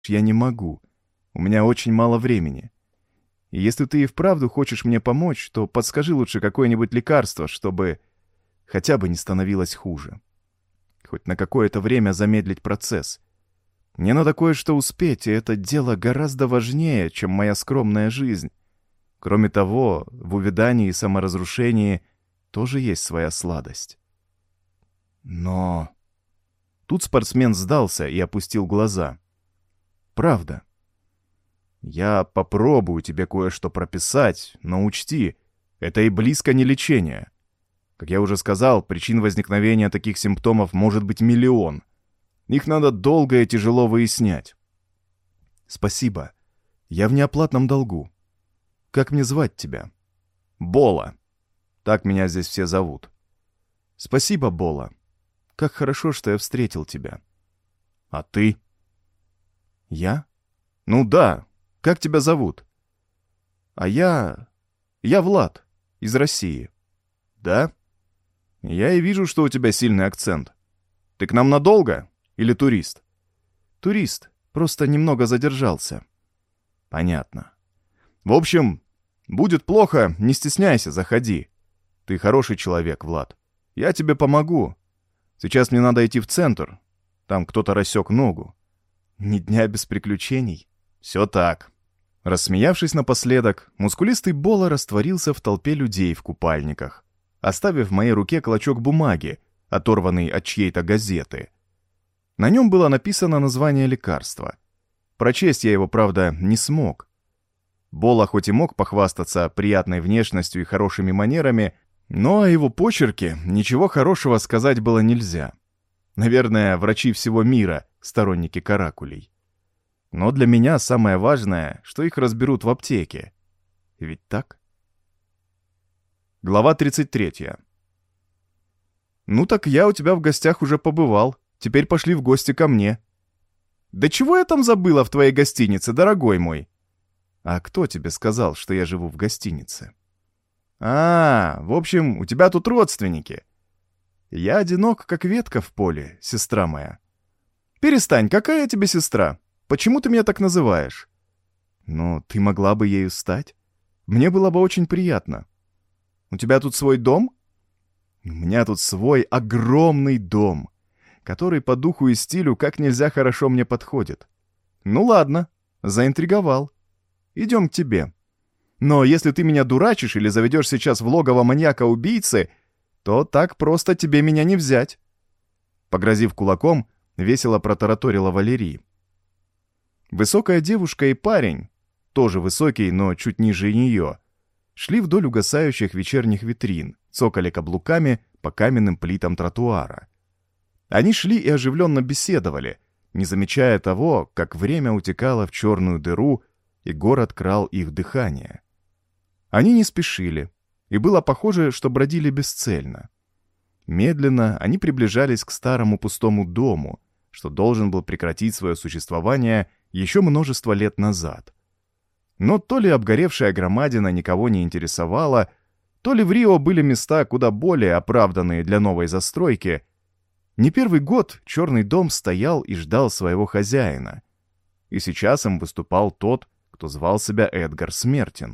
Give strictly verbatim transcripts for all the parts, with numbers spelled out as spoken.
я не могу. У меня очень мало времени. И если ты и вправду хочешь мне помочь, то подскажи лучше какое-нибудь лекарство, чтобы хотя бы не становилось хуже. Хоть на какое-то время замедлить процесс. Мне надо кое-что успеть, и это дело гораздо важнее, чем моя скромная жизнь. Кроме того, в увядании и саморазрушении тоже есть своя сладость. Но... Тут спортсмен сдался и опустил глаза. Правда. Я попробую тебе кое-что прописать, но учти, это и близко не лечение. Как я уже сказал, причин возникновения таких симптомов может быть миллион. Их надо долго и тяжело выяснять. Спасибо. Я в неоплатном долгу. Как мне звать тебя? Бола. Так меня здесь все зовут. Спасибо, Бола. Как хорошо, что я встретил тебя. А ты? Я? Ну да. Как тебя зовут? А я... Я Влад. Из России. Да? Я и вижу, что у тебя сильный акцент. Ты к нам надолго? Или турист? Турист. Просто немного задержался. Понятно. В общем, будет плохо, не стесняйся, заходи. Ты хороший человек, Влад. Я тебе помогу. Сейчас мне надо идти в центр. Там кто-то рассек ногу. Ни дня без приключений. Все так. Рассмеявшись напоследок, мускулистый Бола растворился в толпе людей в купальниках, оставив в моей руке клочок бумаги, оторванный от чьей-то газеты. На нем было написано название лекарства. Прочесть я его, правда, не смог. Бола хоть и мог похвастаться приятной внешностью и хорошими манерами, но о его почерке ничего хорошего сказать было нельзя. Наверное, врачи всего мира — сторонники каракулей. Но для меня самое важное, что их разберут в аптеке. Ведь так? Глава тридцать третья. «Ну так я у тебя в гостях уже побывал. Теперь пошли в гости ко мне». «Да чего я там забыла в твоей гостинице, дорогой мой?» «А кто тебе сказал, что я живу в гостинице?» «А, в общем, у тебя тут родственники». «Я одинок, как ветка в поле, сестра моя». «Перестань, какая я тебе сестра? Почему ты меня так называешь?» «Ну, ты могла бы ею стать. Мне было бы очень приятно». «У тебя тут свой дом?» «У меня тут свой огромный дом, который по духу и стилю как нельзя хорошо мне подходит». «Ну ладно, заинтриговал. Идем к тебе. Но если ты меня дурачишь или заведешь сейчас в логово маньяка-убийцы, то так просто тебе меня не взять». Погрозив кулаком, весело протараторила Валерий. Высокая девушка и парень, тоже высокий, но чуть ниже нее, шли вдоль угасающих вечерних витрин, цокали каблуками по каменным плитам тротуара. Они шли и оживленно беседовали, не замечая того, как время утекало в черную дыру, и город крал их дыхание. Они не спешили, и было похоже, что бродили бесцельно. Медленно они приближались к старому пустому дому, что должен был прекратить свое существование еще множество лет назад. Но то ли обгоревшая громадина никого не интересовала, то ли в Рио были места куда более оправданные для новой застройки. Не первый год черный дом стоял и ждал своего хозяина. И сейчас им выступал тот, кто звал себя Эдгар Смертин.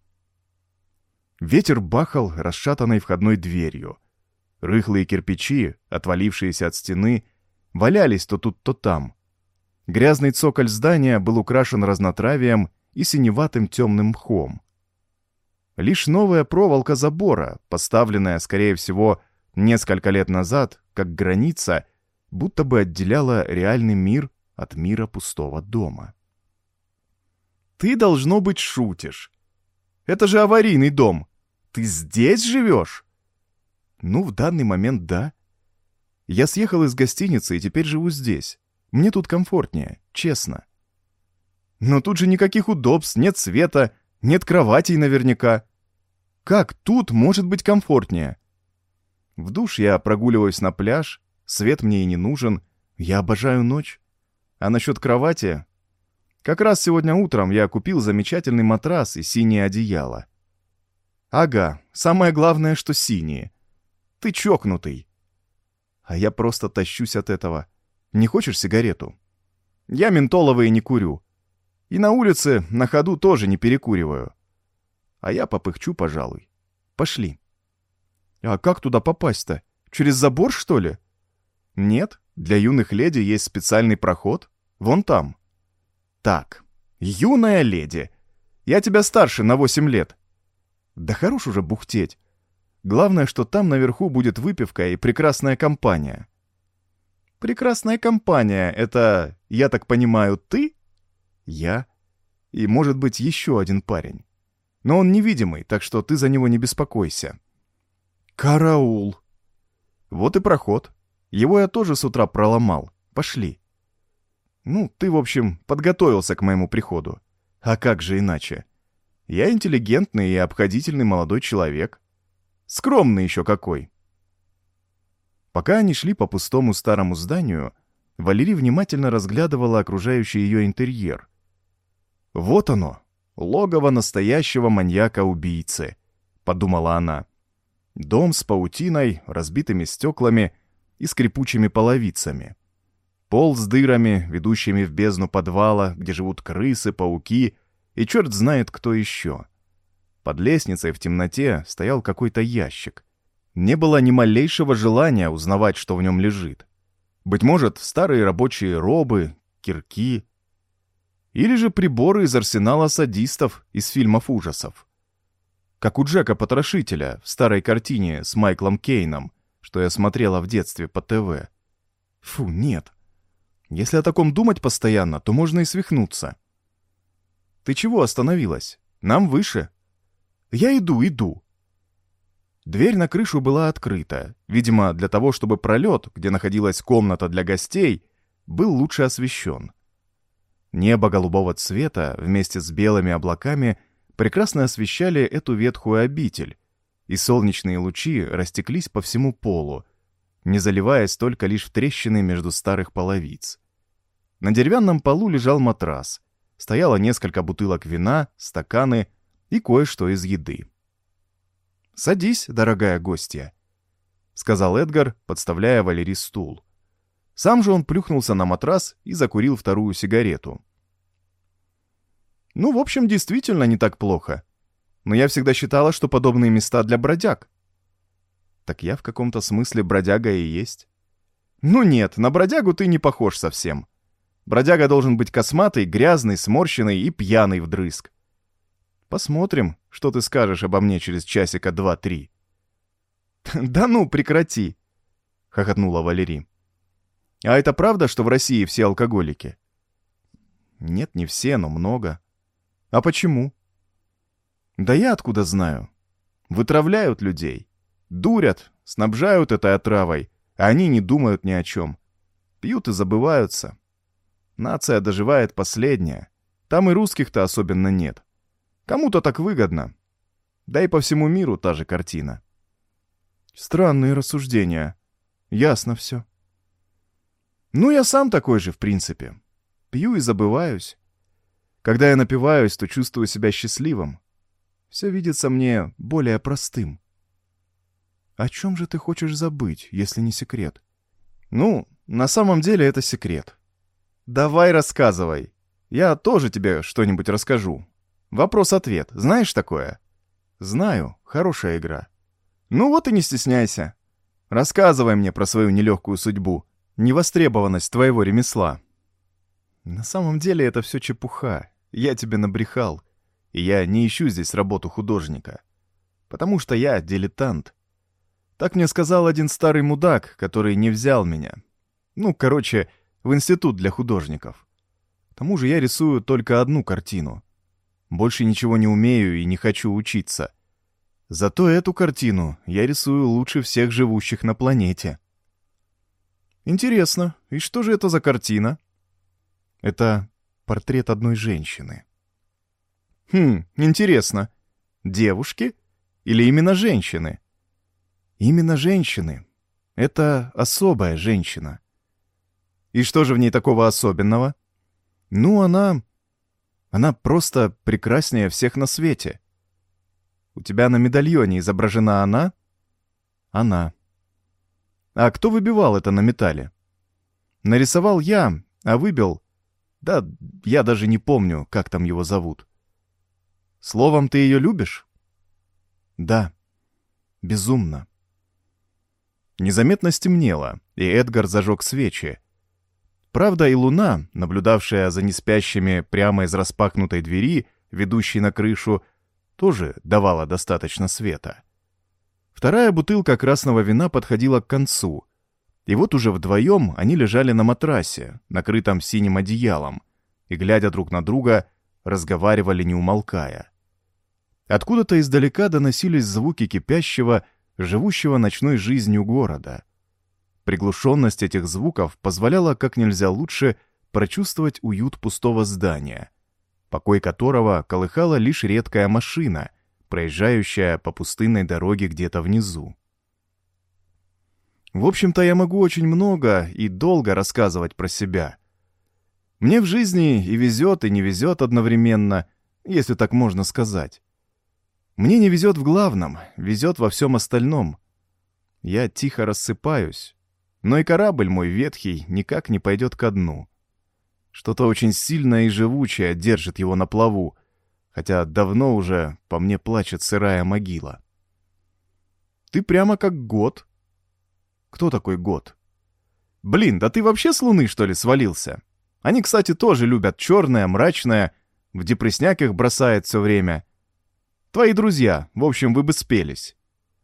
Ветер бахал расшатанной входной дверью. Рыхлые кирпичи, отвалившиеся от стены, валялись то тут, то там. Грязный цоколь здания был украшен разнотравием и синеватым темным мхом. Лишь новая проволока забора, поставленная, скорее всего, несколько лет назад, как граница, будто бы отделяла реальный мир от мира пустого дома. «Ты, должно быть, шутишь. Это же аварийный дом. Ты здесь живешь?» «Ну, в данный момент да. Я съехал из гостиницы и теперь живу здесь. Мне тут комфортнее, честно». «Но тут же никаких удобств, нет света, нет кроватей наверняка. Как тут может быть комфортнее?» «В душ я прогуливаюсь на пляж, свет мне и не нужен, я обожаю ночь. А насчет кровати... Как раз сегодня утром я купил замечательный матрас и синее одеяло». «Ага, самое главное, что синие. Ты чокнутый». «А я просто тащусь от этого. Не хочешь сигарету?» Я ментоловые не курю. И на улице на ходу тоже не перекуриваю. А я попыхчу, пожалуй. Пошли. А как туда попасть-то? Через забор, что ли? Нет, для юных леди есть специальный проход. Вон там. Так, юная леди. Я тебя старше на восемь лет. Да хорош уже бухтеть. Главное, что там наверху будет выпивка и прекрасная компания. Прекрасная компания — это, я так понимаю, ты? Я. И, может быть, еще один парень. Но он невидимый, так что ты за него не беспокойся. Караул. Вот и проход. Его я тоже с утра проломал. Пошли. Ну, ты, в общем, подготовился к моему приходу. А как же иначе? Я интеллигентный и обходительный молодой человек. Скромный еще какой. Пока они шли по пустому старому зданию, Валерий внимательно разглядывала окружающий ее интерьер. «Вот оно, логово настоящего маньяка-убийцы», — подумала она. Дом с паутиной, разбитыми стеклами и скрипучими половицами. Пол с дырами, ведущими в бездну подвала, где живут крысы, пауки и черт знает кто еще. Под лестницей в темноте стоял какой-то ящик. Не было ни малейшего желания узнавать, что в нем лежит. Быть может, старые рабочие робы, кирки. Или же приборы из арсенала садистов из фильмов ужасов. Как у Джека Потрошителя в старой картине с Майклом Кейном, что я смотрела в детстве по ТВ. Фу, нет. Если о таком думать постоянно, то можно и свихнуться. Ты чего остановилась? Нам выше. Я иду, иду. Дверь на крышу была открыта, видимо, для того, чтобы пролет, где находилась комната для гостей, был лучше освещен. Небо голубого цвета вместе с белыми облаками прекрасно освещали эту ветхую обитель, и солнечные лучи растеклись по всему полу, не заливаясь только лишь в трещины между старых половиц. На деревянном полу лежал матрас, стояло несколько бутылок вина, стаканы и кое-что из еды. «Садись, дорогая гостья», — сказал Эдгар, подставляя Валерий стул. Сам же он плюхнулся на матрас и закурил вторую сигарету. «Ну, в общем, действительно не так плохо. Но я всегда считала, что подобные места для бродяг». «Так я в каком-то смысле бродяга и есть». «Ну нет, на бродягу ты не похож совсем. Бродяга должен быть косматый, грязный, сморщенный и пьяный вдрызг. Посмотрим, что ты скажешь обо мне через часика два-три». «Да ну, прекрати!» — хохотнула Валерий. «А это правда, что в России все алкоголики?» «Нет, не все, но много». «А почему?» «Да я откуда знаю. Вытравляют людей. Дурят, снабжают этой отравой, а они не думают ни о чем. Пьют и забываются. Нация доживает последняя. Там и русских-то особенно нет. Кому-то так выгодно. Да и по всему миру та же картина». «Странные рассуждения. Ясно все». «Ну, я сам такой же, в принципе. Пью и забываюсь. Когда я напиваюсь, то чувствую себя счастливым. Все видится мне более простым». «О чем же ты хочешь забыть, если не секрет?» «Ну, на самом деле это секрет. Давай рассказывай. Я тоже тебе что-нибудь расскажу. Вопрос-ответ. Знаешь такое?» «Знаю. Хорошая игра». «Ну вот и не стесняйся. Рассказывай мне про свою нелегкую судьбу, невостребованность твоего ремесла». «На самом деле это все чепуха. Я тебе набрехал. И я не ищу здесь работу художника. Потому что я дилетант. Так мне сказал один старый мудак, который не взял меня. Ну, короче, в институт для художников. К тому же я рисую только одну картину. Больше ничего не умею и не хочу учиться. Зато эту картину я рисую лучше всех живущих на планете». «Интересно, и что же это за картина?» «Это портрет одной женщины». «Хм, интересно. Девушки или именно женщины?» «Именно женщины. Это особая женщина». «И что же в ней такого особенного?» «Ну, она... она просто прекраснее всех на свете». «У тебя на медальоне изображена она?» «Она». «А кто выбивал это на металле?» «Нарисовал я, а выбил Да, я даже не помню, как там его зовут. Словом, ты ее любишь? Да, безумно. Незаметно стемнело, и Эдгар зажег свечи. Правда, и луна, наблюдавшая за неспящими прямо из распахнутой двери, ведущей на крышу, тоже давала достаточно света. Вторая бутылка красного вина подходила к концу, и вот уже вдвоем они лежали на матрасе, накрытом синим одеялом, и, глядя друг на друга, разговаривали не умолкая. Откуда-то издалека доносились звуки кипящего, живущего ночной жизнью города. Приглушенность этих звуков позволяла как нельзя лучше прочувствовать уют пустого здания, покой которого колыхала лишь редкая машина, проезжающая по пустынной дороге где-то внизу. В общем-то, я могу очень много и долго рассказывать про себя. Мне в жизни и везет, и не везет одновременно, если так можно сказать. Мне не везет в главном, везет во всем остальном. Я тихо рассыпаюсь, но и корабль мой ветхий никак не пойдет ко дну. Что-то очень сильное и живучее держит его на плаву, хотя давно уже по мне плачет сырая могила. Ты прямо как год. Кто такой год? Блин, да ты вообще с Луны, что ли, свалился? Они, кстати, тоже любят черное, мрачное, в депресняк их бросает все время. Твои друзья, в общем, вы бы спелись.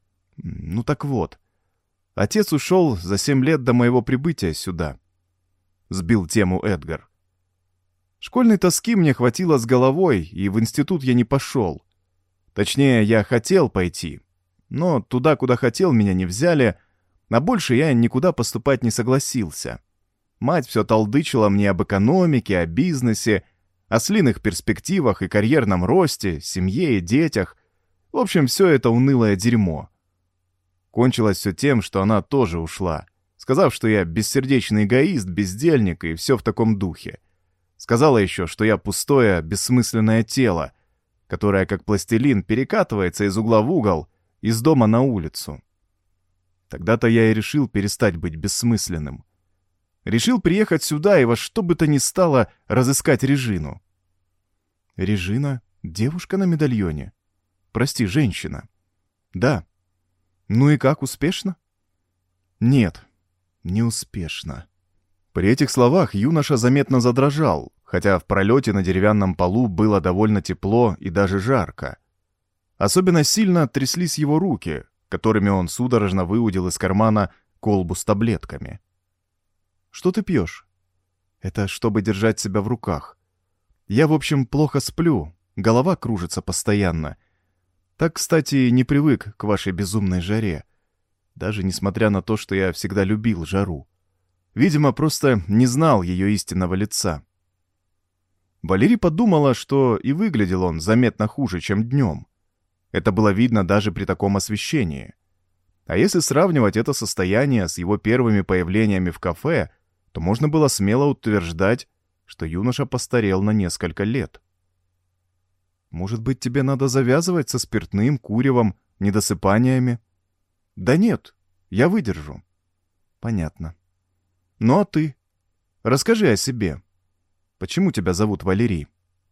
Ну так вот, отец ушел за семь лет до моего прибытия сюда. Сбил тему Эдгар. Школьной тоски мне хватило с головой, и в институт я не пошел. Точнее, я хотел пойти, но туда, куда хотел, меня не взяли, а больше я никуда поступать не согласился. Мать все толдычила мне об экономике, о бизнесе, о слиных перспективах и карьерном росте, семье и детях. В общем, все это унылое дерьмо. Кончилось все тем, что она тоже ушла, сказав, что я бессердечный эгоист, бездельник и все в таком духе. Сказала еще, что я пустое, бессмысленное тело, которое, как пластилин, перекатывается из угла в угол, из дома на улицу. Тогда-то я и решил перестать быть бессмысленным. Решил приехать сюда и во что бы то ни стало разыскать Режину. Режина? Девушка на медальоне? Прости, женщина. Да. Ну и как, успешно? Нет, не успешно. При этих словах юноша заметно задрожал, хотя в пролете на деревянном полу было довольно тепло и даже жарко. Особенно сильно тряслись его руки, которыми он судорожно выудил из кармана колбу с таблетками. «Что ты пьешь?» «Это чтобы держать себя в руках. Я, в общем, плохо сплю, голова кружится постоянно. Так, кстати, не привык к вашей безумной жаре, даже несмотря на то, что я всегда любил жару. Видимо, просто не знал ее истинного лица». Валерий подумала, что и выглядел он заметно хуже, чем днем. Это было видно даже при таком освещении. А если сравнивать это состояние с его первыми появлениями в кафе, то можно было смело утверждать, что юноша постарел на несколько лет. «Может быть, тебе надо завязывать со спиртным, куревом, недосыпаниями?» «Да нет, я выдержу». «Понятно. Ну а ты? Расскажи о себе. Почему тебя зовут Валерий?»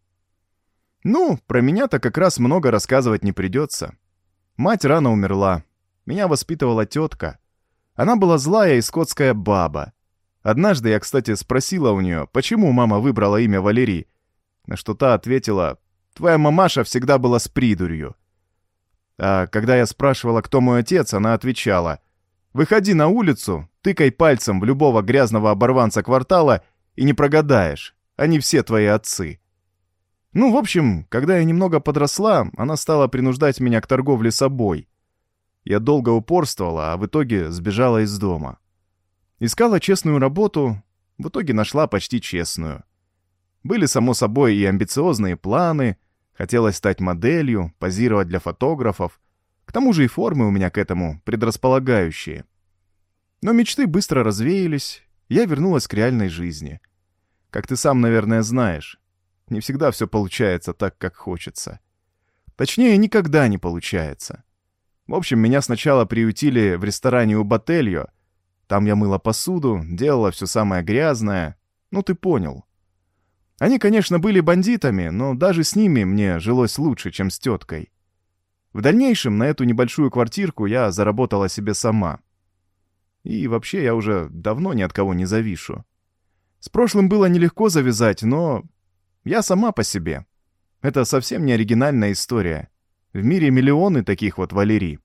«Ну, про меня-то как раз много рассказывать не придется. Мать рано умерла. Меня воспитывала тетка. Она была злая и скотская баба. Однажды я, кстати, спросила у нее, почему мама выбрала имя Валерий, на что та ответила: «Твоя мамаша всегда была с придурью». А когда я спрашивала, кто мой отец, она отвечала: «Выходи на улицу, тыкай пальцем в любого грязного оборванца квартала и не прогадаешь, они все твои отцы». Ну, в общем, когда я немного подросла, она стала принуждать меня к торговле собой. Я долго упорствовала, а в итоге сбежала из дома. Искала честную работу, в итоге нашла почти честную. Были, само собой, и амбициозные планы, хотелось стать моделью, позировать для фотографов. К тому же и формы у меня к этому предрасполагающие. Но мечты быстро развеялись, я вернулась к реальной жизни. Как ты сам, наверное, знаешь, не всегда все получается так, как хочется. Точнее, никогда не получается. В общем, меня сначала приютили в ресторане у Ботельо. Там я мыла посуду, делала все самое грязное. Ну, ты понял. Они, конечно, были бандитами, но даже с ними мне жилось лучше, чем с теткой. В дальнейшем на эту небольшую квартирку я заработала себе сама. И вообще я уже давно ни от кого не завишу. С прошлым было нелегко завязать, но я сама по себе. Это совсем не оригинальная история. В мире миллионы таких вот Валерий.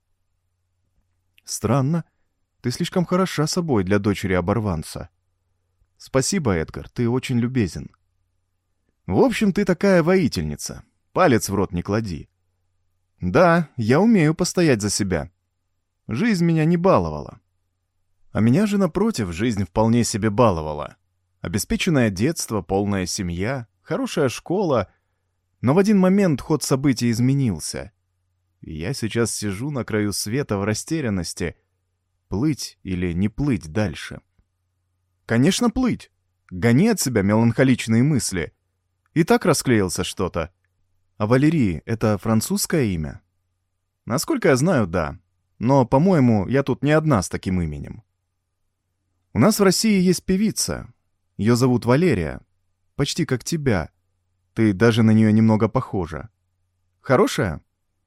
Странно. Ты слишком хороша собой для дочери оборванца. Спасибо, Эдгар, ты очень любезен. В общем, ты такая воительница. Палец в рот не клади. Да, я умею постоять за себя. Жизнь меня не баловала. А меня же, напротив, жизнь вполне себе баловала. Обеспеченное детство, полная семья, хорошая школа. Но в один момент ход событий изменился. И я сейчас сижу на краю света в растерянности. Плыть или не плыть дальше? Конечно, плыть. Гони от себя меланхоличные мысли. И так расклеился что-то. А Валерий — это французское имя? Насколько я знаю, да. Но, по-моему, я тут не одна с таким именем. У нас в России есть певица. Ее зовут Валерия. Почти как тебя. Ты даже на нее немного похожа. Хорошая?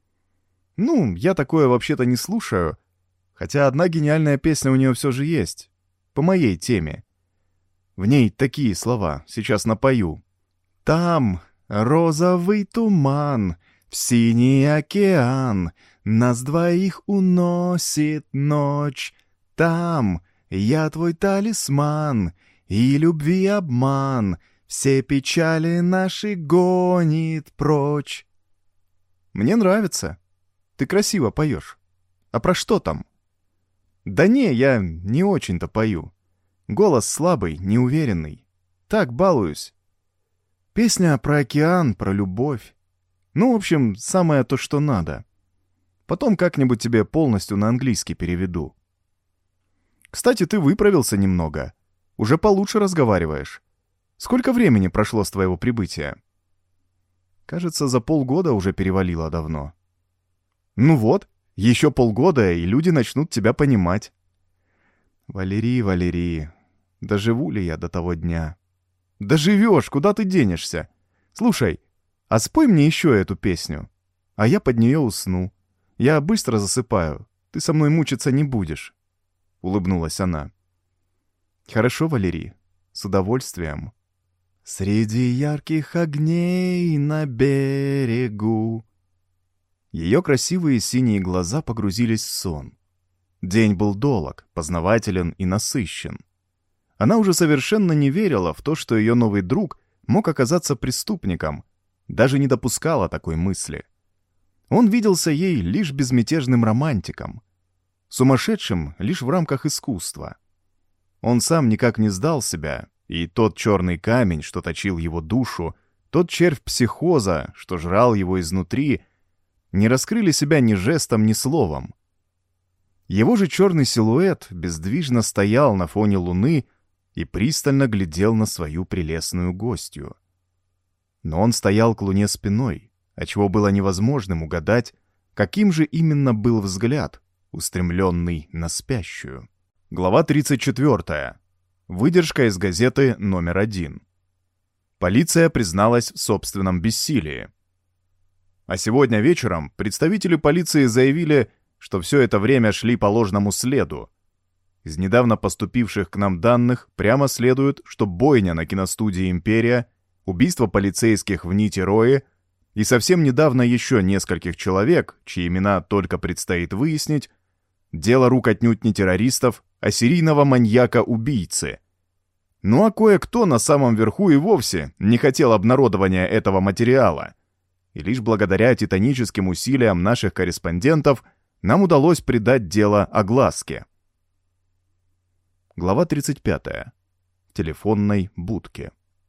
Ну, я такое вообще-то не слушаю. Хотя одна гениальная песня у нее все же есть. По моей теме. В ней такие слова. Сейчас напою. Там розовый туман, в синий океан, нас двоих уносит ночь. Там я твой талисман, и любви обман все печали наши гонит прочь. Мне нравится. Ты красиво поешь. А про что там? Да не, я не очень-то пою. Голос слабый, неуверенный. Так балуюсь. Песня про океан, про любовь. Ну, в общем, самое то, что надо. Потом как-нибудь тебе полностью на английский переведу. Кстати, ты выправился немного. Уже получше разговариваешь. Сколько времени прошло с твоего прибытия? Кажется, за полгода уже перевалило давно. Ну вот, еще полгода, и люди начнут тебя понимать. Валерий, Валерий, доживу ли я до того дня? Доживешь, куда ты денешься? Слушай, а спой мне еще эту песню, а я под нее усну. Я быстро засыпаю, ты со мной мучиться не будешь. Улыбнулась она. Хорошо, Валерий, с удовольствием. Среди ярких огней на берегу. Ее красивые синие глаза погрузились в сон. День был долг, познавателен и насыщен. Она уже совершенно не верила в то, что ее новый друг мог оказаться преступником, даже не допускала такой мысли. Он виделся ей лишь безмятежным романтиком, сумасшедшим лишь в рамках искусства. Он сам никак не сдал себя, и тот черный камень, что точил его душу, тот червь психоза, что жрал его изнутри, не раскрыли себя ни жестом, ни словом. Его же черный силуэт бездвижно стоял на фоне луны и пристально глядел на свою прелестную гостью. Но он стоял к луне спиной, отчего было невозможным угадать, каким же именно был взгляд, устремленный на спящую. Глава тридцать четвёртая. Выдержка из газеты номер один. Полиция призналась в собственном бессилии. А сегодня вечером представители полиции заявили, что все это время шли по ложному следу. Из недавно поступивших к нам данных прямо следует, что бойня на киностудии «Империя», убийство полицейских в Нитерое и совсем недавно еще нескольких человек, чьи имена только предстоит выяснить, дело рук отнюдь не террористов, а серийного маньяка-убийцы. Ну а кое-кто на самом верху и вовсе не хотел обнародования этого материала. И лишь благодаря титаническим усилиям наших корреспондентов нам удалось придать дело огласке. Глава тридцать пятая. В телефонной будке.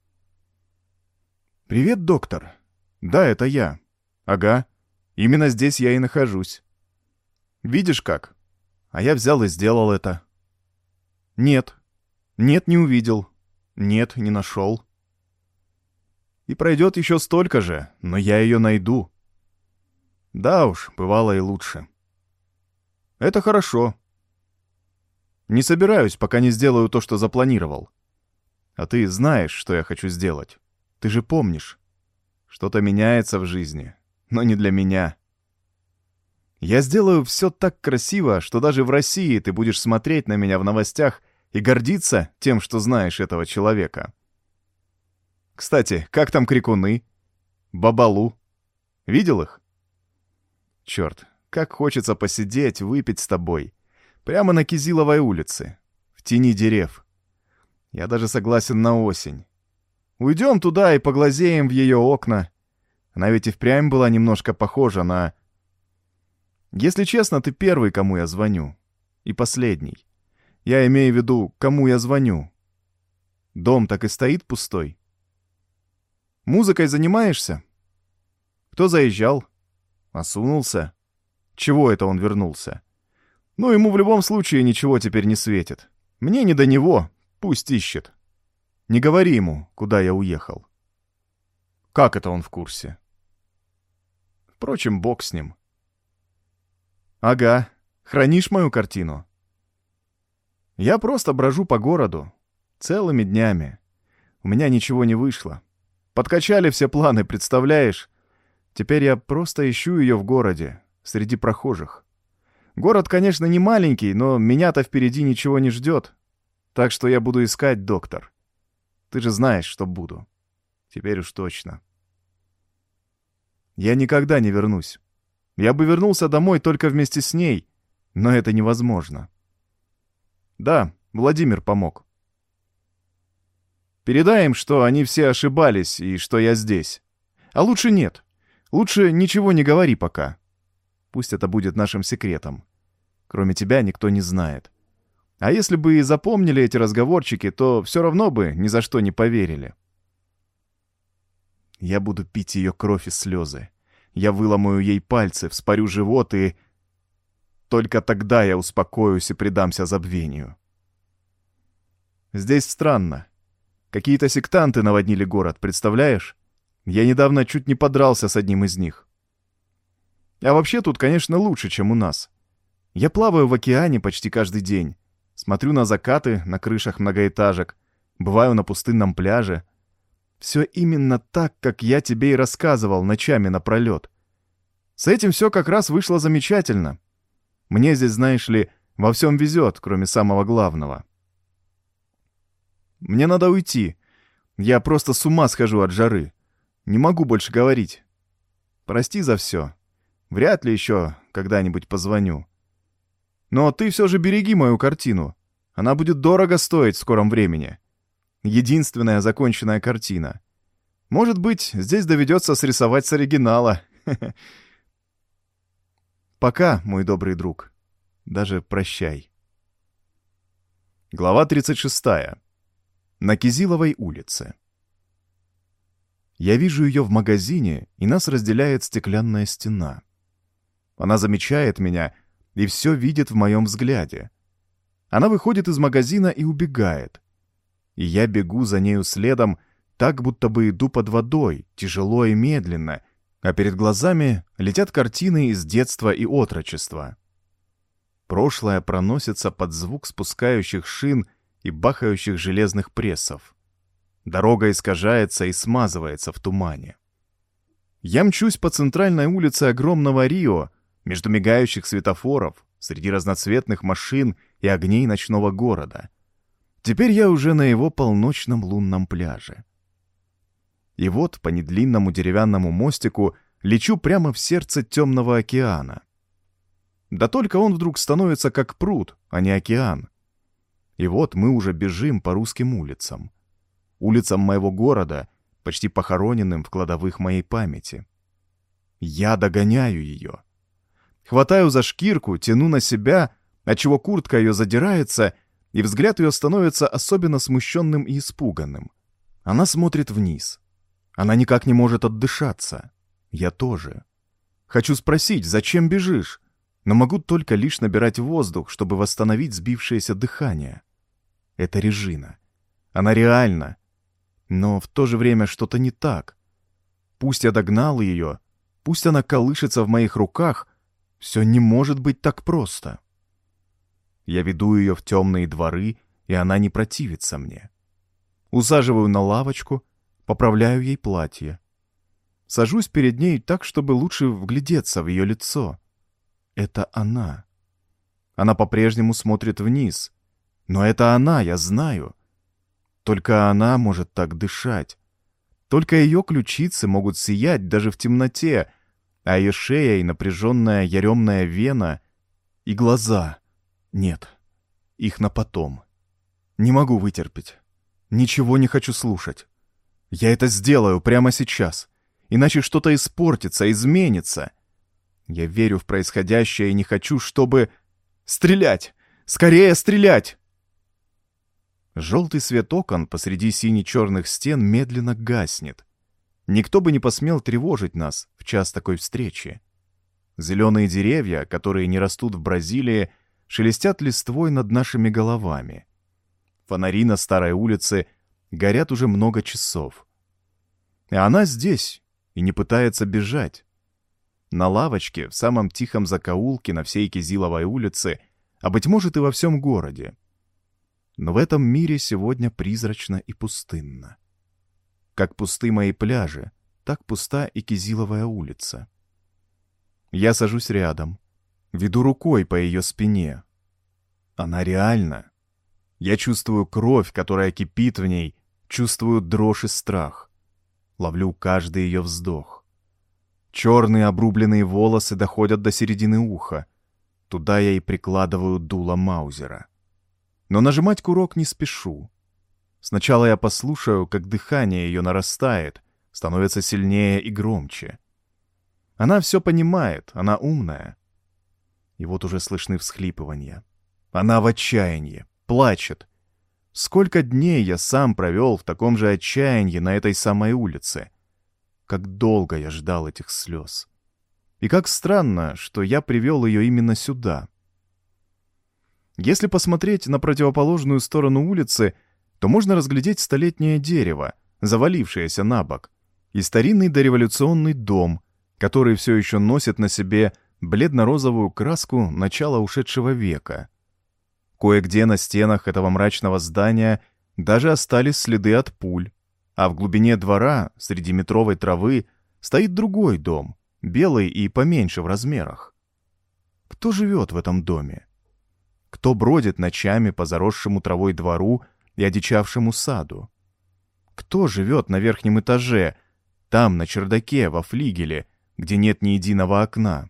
«Привет, доктор. Да, это я. Ага. Именно здесь я и нахожусь. Видишь как? А я взял и сделал это. Нет. Нет, не увидел. Нет, не нашел. И пройдет еще столько же, но я ее найду. Да уж, бывало и лучше. Это хорошо. Не собираюсь, пока не сделаю то, что запланировал. А ты знаешь, что я хочу сделать. Ты же помнишь, что-то меняется в жизни, но не для меня. Я сделаю все так красиво, что даже в России ты будешь смотреть на меня в новостях и гордиться тем, что знаешь этого человека. Кстати, как там крикуны? Бабалу? Видел их? Черт, как хочется посидеть, выпить с тобой. Прямо на Кизиловой улице, в тени дерев. Я даже согласен на осень. Уйдем туда и поглазеем в ее окна. Она ведь и впрямь была немножко похожа на... Если честно, ты первый, кому я звоню. И последний. Я имею в виду, кому я звоню. Дом так и стоит пустой. Музыкой занимаешься? Кто заезжал? Осунулся? Чего это он вернулся? Ну, ему в любом случае ничего теперь не светит. Мне не до него, пусть ищет. Не говори ему, куда я уехал. Как это он в курсе? Впрочем, бог с ним. Ага, хранишь мою картину? Я просто брожу по городу. Целыми днями. У меня ничего не вышло. Подкачали все планы, представляешь? Теперь я просто ищу ее в городе, среди прохожих. Город, конечно, не маленький, но меня-то впереди ничего не ждет. Так что я буду искать, доктор. Ты же знаешь, что буду. Теперь уж точно. Я никогда не вернусь. Я бы вернулся домой только вместе с ней, но это невозможно. Да, Владимир помог. Передай им, что они все ошибались и что я здесь. А лучше нет. Лучше ничего не говори пока. Пусть это будет нашим секретом. Кроме тебя никто не знает. А если бы и запомнили эти разговорчики, то все равно бы ни за что не поверили. Я буду пить ее кровь и слезы. Я выломаю ей пальцы, вспорю живот и... Только тогда я успокоюсь и предамся забвению. Здесь странно. Какие-то сектанты наводнили город, представляешь? Я недавно чуть не подрался с одним из них. А вообще тут, конечно, лучше, чем у нас. Я плаваю в океане почти каждый день. Смотрю на закаты на крышах многоэтажек. Бываю на пустынном пляже. Все именно так, как я тебе и рассказывал ночами напролет. С этим все как раз вышло замечательно. Мне здесь, знаешь ли, во всем везет, кроме самого главного. Мне надо уйти. Я просто с ума схожу от жары. Не могу больше говорить. Прости за все. Вряд ли еще когда-нибудь позвоню. Но ты все же береги мою картину. Она будет дорого стоить в скором времени. Единственная законченная картина. Может быть, здесь доведется срисовать с оригинала. Пока, мой добрый друг. Даже прощай. Глава тридцать шестая. На Кизиловой улице. Я вижу ее в магазине, и нас разделяет стеклянная стена. Она замечает меня и все видит в моем взгляде. Она выходит из магазина и убегает. И я бегу за нею следом, так будто бы иду под водой, тяжело и медленно, а перед глазами летят картины из детства и отрочества. Прошлое проносится под звук спускающих шин и бахающих железных прессов. Дорога искажается и смазывается в тумане. Я мчусь по центральной улице огромного Рио, между мигающих светофоров, среди разноцветных машин и огней ночного города. Теперь я уже на его полночном лунном пляже. И вот по недлинному деревянному мостику лечу прямо в сердце темного океана. Да только он вдруг становится как пруд, а не океан. И вот мы уже бежим по русским улицам. Улицам моего города, почти похороненным в кладовых моей памяти. Я догоняю ее. Хватаю за шкирку, тяну на себя, отчего куртка ее задирается, и взгляд ее становится особенно смущенным и испуганным. Она смотрит вниз. Она никак не может отдышаться. Я тоже. Хочу спросить, зачем бежишь? Но могу только лишь набирать воздух, чтобы восстановить сбившееся дыхание. Это Режина. Она реальна. Но в то же время что-то не так. Пусть я догнал ее, пусть она колышется в моих руках, все не может быть так просто. Я веду ее в темные дворы, и она не противится мне. Усаживаю на лавочку, Поправляю ей платье. Сажусь перед ней так, чтобы лучше вглядеться в ее лицо. Это она. Она по-прежнему смотрит вниз. Но это она, я знаю. Только она может так дышать. Только ее ключицы могут сиять даже в темноте, а ее шея и напряженная яремная вена, и глаза. Нет, их на потом. Не могу вытерпеть. Ничего не хочу слушать. Я это сделаю прямо сейчас, иначе что-то испортится, изменится. Я верю в происходящее и не хочу, чтобы... Стрелять! Скорее стрелять! Желтый свет окон посреди сине-черных стен медленно гаснет. Никто бы не посмел тревожить нас в час такой встречи. Зеленые деревья, которые не растут в Бразилии, шелестят листвой над нашими головами. Фонари на старой улице горят уже много часов. И она здесь и не пытается бежать. На лавочке, в самом тихом закоулке на всей Кизиловой улице, а, быть может, и во всем городе. Но в этом мире сегодня призрачно и пустынно. Как пусты мои пляжи, так пуста и Кизиловая улица. Я сажусь рядом, веду рукой по ее спине. Она реальна. Я чувствую кровь, которая кипит в ней, чувствую дрожь и страх. Ловлю каждый ее вздох. Черные обрубленные волосы доходят до середины уха. Туда я и прикладываю дуло Маузера. Но нажимать курок не спешу. Сначала я послушаю, как дыхание ее нарастает, становится сильнее и громче. Она все понимает, она умная. И вот уже слышны всхлипывания. Она в отчаянии, плачет. Сколько дней я сам провел в таком же отчаянии на этой самой улице. Как долго я ждал этих слез. И как странно, что я привел ее именно сюда. Если посмотреть на противоположную сторону улицы, то можно разглядеть столетнее дерево, завалившееся на бок, и старинный дореволюционный дом, который все еще носит на себе бледно-розовую краску начала ушедшего века. Кое-где на стенах этого мрачного здания даже остались следы от пуль, а в глубине двора, среди метровой травы, стоит другой дом, белый и поменьше в размерах. Кто живет в этом доме? Кто бродит ночами по заросшему травой двору и одичавшему саду? Кто живет на верхнем этаже, там, на чердаке, во флигеле, где нет ни единого окна?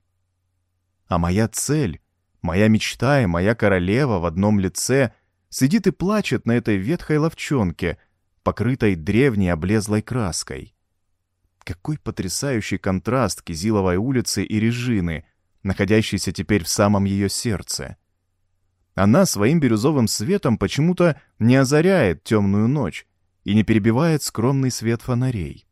А моя цель, моя мечта и моя королева в одном лице сидит и плачет на этой ветхой лавчонке, покрытой древней облезлой краской. Какой потрясающий контраст Кизиловой улицы и Режины, находящейся теперь в самом ее сердце. Она своим бирюзовым светом почему-то не озаряет темную ночь и не перебивает скромный свет фонарей.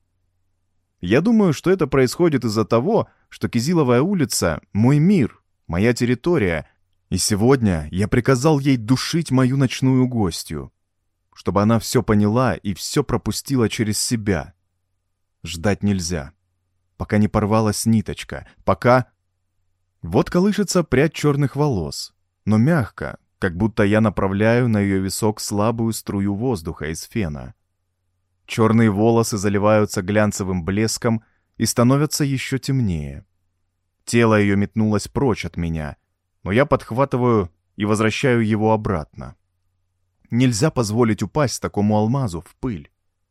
Я думаю, что это происходит из-за того, что Кизиловая улица — мой мир, моя территория, и сегодня я приказал ей душить мою ночную гостью, чтобы она все поняла и все пропустила через себя. Ждать нельзя, пока не порвалась ниточка, пока... Вот колышется прядь черных волос, но мягко, как будто я направляю на ее висок слабую струю воздуха из фена. Черные волосы заливаются глянцевым блеском и становятся еще темнее. Тело ее метнулось прочь от меня, но я подхватываю и возвращаю его обратно. Нельзя позволить упасть такому алмазу в пыль.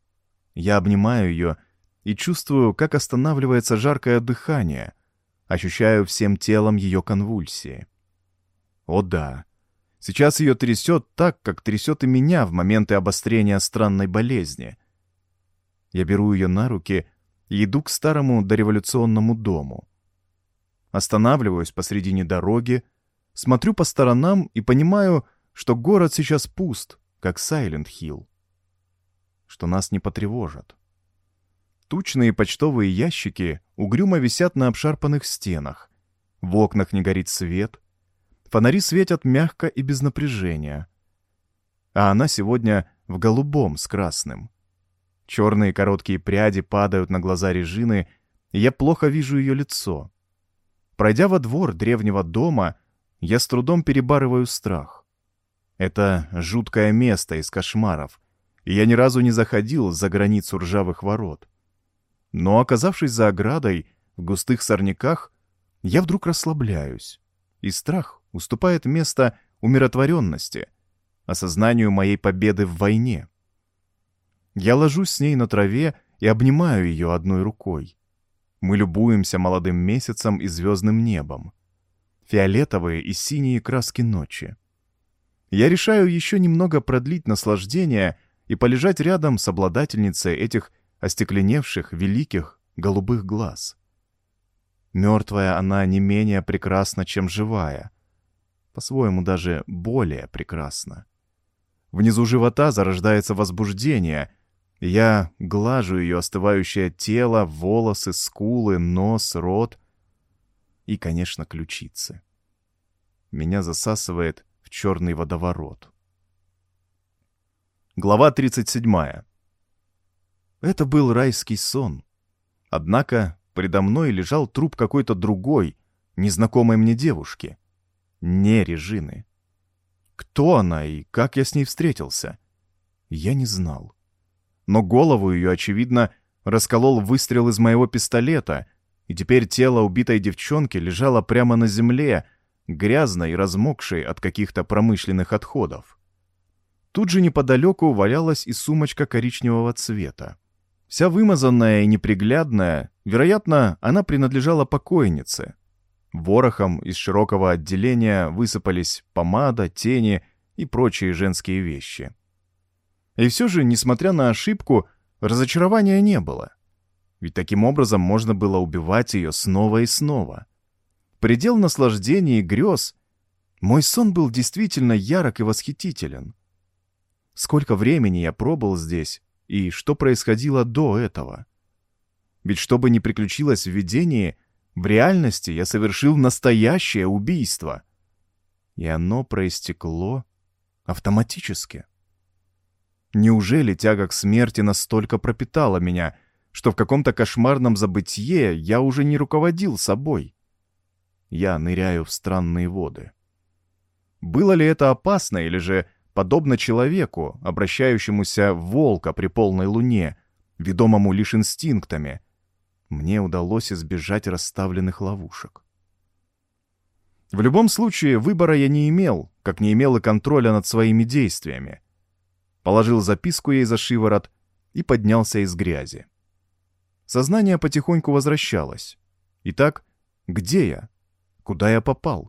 Я обнимаю ее и чувствую, как останавливается жаркое дыхание, ощущаю всем телом ее конвульсии. О да, сейчас ее трясет так, как трясет и меня в моменты обострения странной болезни. Я беру ее на руки и иду к старому дореволюционному дому. Останавливаюсь посредине дороги, смотрю по сторонам и понимаю, что город сейчас пуст, как Сайленд-Хилл, что нас не потревожат. Тучные почтовые ящики угрюмо висят на обшарпанных стенах, в окнах не горит свет, фонари светят мягко и без напряжения. А она сегодня в голубом с красным. Черные короткие пряди падают на глаза Режины, и я плохо вижу ее лицо. Пройдя во двор древнего дома, я с трудом перебарываю страх. Это жуткое место из кошмаров, и я ни разу не заходил за границу ржавых ворот. Но, оказавшись за оградой, в густых сорняках, я вдруг расслабляюсь, и страх уступает место умиротворенности, осознанию моей победы в войне. Я ложусь с ней на траве и обнимаю ее одной рукой. Мы любуемся молодым месяцем и звездным небом. Фиолетовые и синие краски ночи. Я решаю еще немного продлить наслаждение и полежать рядом с обладательницей этих остекленевших, великих, голубых глаз. Мертвая она не менее прекрасна, чем живая. По-своему даже более прекрасна. Внизу живота зарождается возбуждение, и я глажу ее остывающее тело, волосы, скулы, нос, рот и, конечно, ключицы. Меня засасывает в черный водоворот. Глава тридцать седьмая. Это был райский сон. Однако предо мной лежал труп какой-то другой, незнакомой мне девушки. Не Режины. Кто она и как я с ней встретился? Я не знал. Но голову ее, очевидно, расколол выстрел из моего пистолета, и теперь тело убитой девчонки лежало прямо на земле, грязной и размокшей от каких-то промышленных отходов. Тут же неподалеку валялась и сумочка коричневого цвета. Вся вымазанная и неприглядная, вероятно, она принадлежала покойнице. Ворохом из широкого отделения высыпались помада, тени и прочие женские вещи. И все же, несмотря на ошибку, разочарования не было. Ведь таким образом можно было убивать ее снова и снова. Предел наслаждений и грез. Мой сон был действительно ярок и восхитителен. Сколько времени я пробыл здесь, и что происходило до этого? Ведь что бы ни приключилось в видении, в реальности я совершил настоящее убийство. И оно проистекло автоматически. Неужели тяга к смерти настолько пропитала меня, что в каком-то кошмарном забытье я уже не руководил собой? Я ныряю в странные воды. Было ли это опасно, или же подобно человеку, обращающемуся в волка при полной луне, ведомому лишь инстинктами, мне удалось избежать расставленных ловушек. В любом случае, выбора я не имел, как не имел и контроля над своими действиями. Положил записку ей за шиворот и поднялся из грязи. Сознание потихоньку возвращалось. Итак, где я? Куда я попал?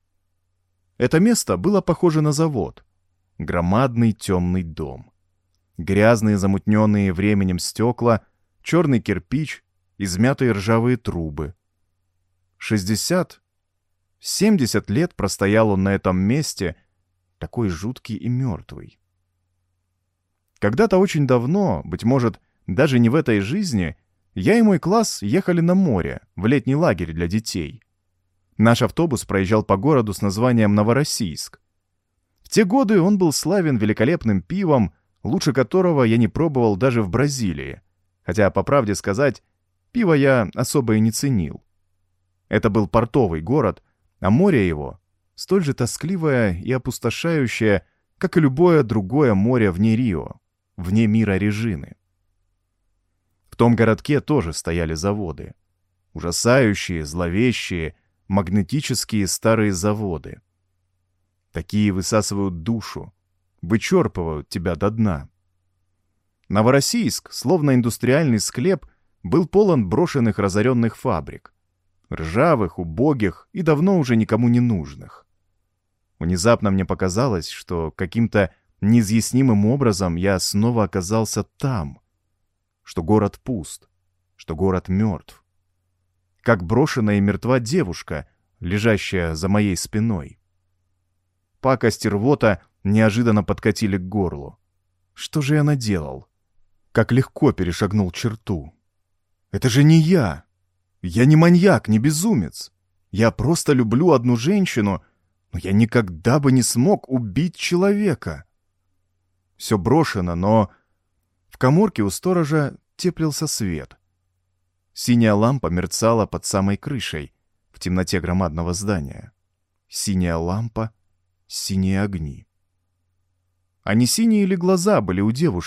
Это место было похоже на завод. Громадный темный дом. Грязные, замутненные временем стекла, черный кирпич, измятые ржавые трубы. Шестьдесят, семьдесят лет простоял он на этом месте, такой жуткий и мертвый. Когда-то очень давно, быть может, даже не в этой жизни, я и мой класс ехали на море, в летний лагерь для детей. Наш автобус проезжал по городу с названием Новороссийск. В те годы он был славен великолепным пивом, лучше которого я не пробовал даже в Бразилии, хотя, по правде сказать, пиво я особо и не ценил. Это был портовый город, а море его столь же тоскливое и опустошающее, как и любое другое море вне Рио, вне мира Режины. В том городке тоже стояли заводы. Ужасающие, зловещие, магнетические старые заводы. Такие высасывают душу, вычерпывают тебя до дна. Новороссийск, словно индустриальный склеп, был полон брошенных разоренных фабрик. Ржавых, убогих и давно уже никому не нужных. Внезапно мне показалось, что каким-то неизъяснимым образом я снова оказался там, что город пуст, что город мертв. Как брошенная и мертва девушка, лежащая за моей спиной. Пакость и рвота неожиданно подкатили к горлу. Что же я наделал? Как легко перешагнул черту. Это же не я. Я не маньяк, не безумец. Я просто люблю одну женщину, но я никогда бы не смог убить человека. Все брошено, но в каморке у сторожа теплился свет. Синяя лампа мерцала под самой крышей, в темноте громадного здания. Синяя лампа, синие огни. А не синие ли глаза были у девушки,